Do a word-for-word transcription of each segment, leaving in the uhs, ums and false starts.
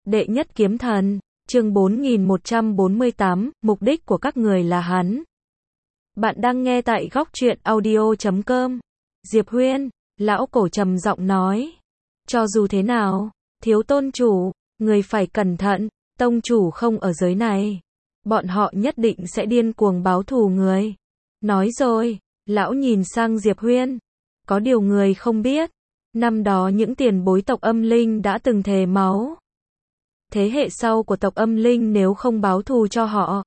Đệ nhất kiếm thần, chương bốn nghìn một trăm bốn mươi tám, mục đích của các người là hắn. Bạn đang nghe tại góc truyện audio chấm com. Diệp Huyên, lão cổ trầm giọng nói. Cho dù thế nào, thiếu tôn chủ, người phải cẩn thận, tông chủ không ở giới này. Bọn họ nhất định sẽ điên cuồng báo thù người. Nói rồi, lão nhìn sang Diệp Huyên. Có điều người không biết, năm đó những tiền bối tộc âm linh đã từng thề máu. Thế hệ sau của tộc âm linh nếu không báo thù cho họ,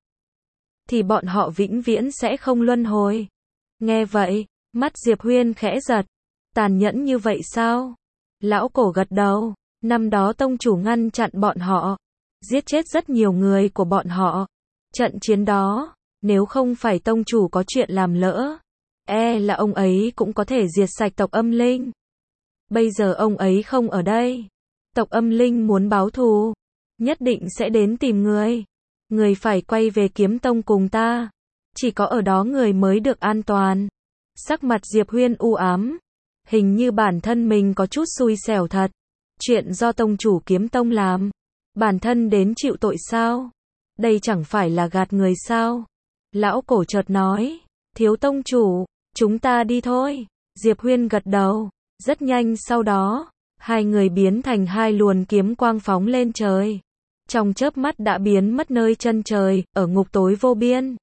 thì bọn họ vĩnh viễn sẽ không luân hồi. Nghe vậy, mắt Diệp Huyên khẽ giật. Tàn nhẫn như vậy sao? Lão cổ gật đầu. Năm đó tông chủ ngăn chặn bọn họ, giết chết rất nhiều người của bọn họ. Trận chiến đó, nếu không phải tông chủ có chuyện làm lỡ, e là ông ấy cũng có thể diệt sạch tộc âm linh. Bây giờ ông ấy không ở đây. Tộc âm linh muốn báo thù, nhất định sẽ đến tìm người. Người phải quay về kiếm tông cùng ta. Chỉ có ở đó người mới được an toàn. Sắc mặt Diệp Huyên u ám. Hình như bản thân mình có chút xui xẻo thật. Chuyện do tông chủ kiếm tông làm. Bản thân đến chịu tội sao? Đây chẳng phải là gạt người sao? Lão cổ chợt nói. Thiếu tông chủ, chúng ta đi thôi. Diệp Huyên gật đầu. Rất nhanh sau đó, hai người biến thành hai luồn kiếm quang phóng lên trời. Trong chớp mắt đã biến mất nơi chân trời, ở ngục tối vô biên.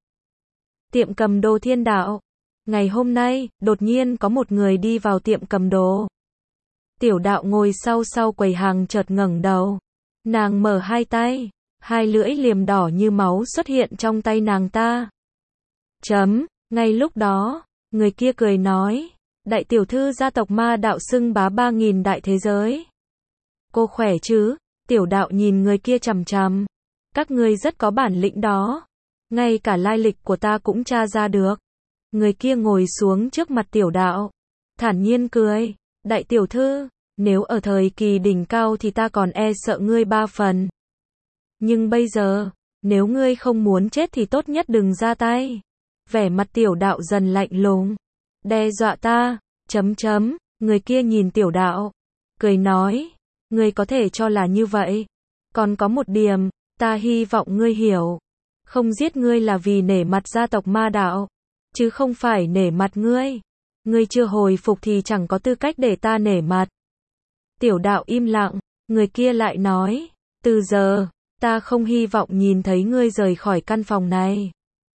Tiệm cầm đồ Thiên Đạo. Ngày hôm nay, đột nhiên có một người đi vào tiệm cầm đồ. Tiểu Đạo ngồi sau sau quầy hàng chợt ngẩng đầu. Nàng mở hai tay, hai lưỡi liềm đỏ như máu xuất hiện trong tay nàng ta. Chấm, ngay lúc đó, người kia cười nói. Đại tiểu thư gia tộc Ma Đạo xưng bá ba nghìn đại thế giới. Cô khỏe chứ? Tiểu Đạo nhìn người kia chằm chằm. Các ngươi rất có bản lĩnh đó. Ngay cả lai lịch của ta cũng tra ra được. Người kia ngồi xuống trước mặt Tiểu Đạo. Thản nhiên cười. Đại tiểu thư, nếu ở thời kỳ đỉnh cao thì ta còn e sợ ngươi ba phần. Nhưng bây giờ, nếu ngươi không muốn chết thì tốt nhất đừng ra tay. Vẻ mặt Tiểu Đạo dần lạnh lùng. Đe dọa ta, chấm chấm, người kia nhìn Tiểu Đạo. Cười nói. Ngươi có thể cho là như vậy. Còn có một điểm, ta hy vọng ngươi hiểu. Không giết ngươi là vì nể mặt gia tộc Ma Đạo, chứ không phải nể mặt ngươi. Ngươi chưa hồi phục thì chẳng có tư cách để ta nể mặt. Tiểu Đạo im lặng, người kia lại nói. Từ giờ, ta không hy vọng nhìn thấy ngươi rời khỏi căn phòng này.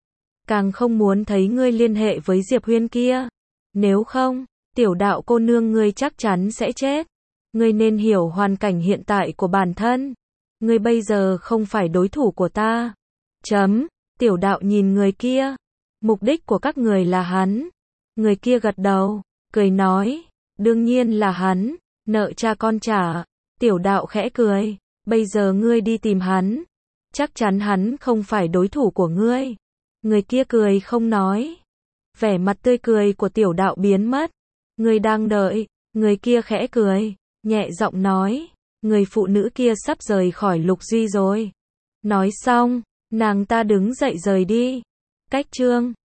Càng không muốn thấy ngươi liên hệ với Diệp Huyên kia. Nếu không, Tiểu Đạo cô nương ngươi chắc chắn sẽ chết. Ngươi nên hiểu hoàn cảnh hiện tại của bản thân. Ngươi bây giờ không phải đối thủ của ta. Chấm, Tiểu Đạo nhìn người kia. Mục đích của các người là hắn. Người kia gật đầu, cười nói. Đương nhiên là hắn, nợ cha con trả. Tiểu Đạo khẽ cười. Bây giờ ngươi đi tìm hắn. Chắc chắn hắn không phải đối thủ của ngươi. Người kia cười không nói. Vẻ mặt tươi cười của Tiểu Đạo biến mất. Ngươi đang đợi. Người kia khẽ cười, nhẹ giọng nói. Người phụ nữ kia sắp rời khỏi Lục Duy rồi. Nói xong, nàng ta đứng dậy rời đi. Cách chương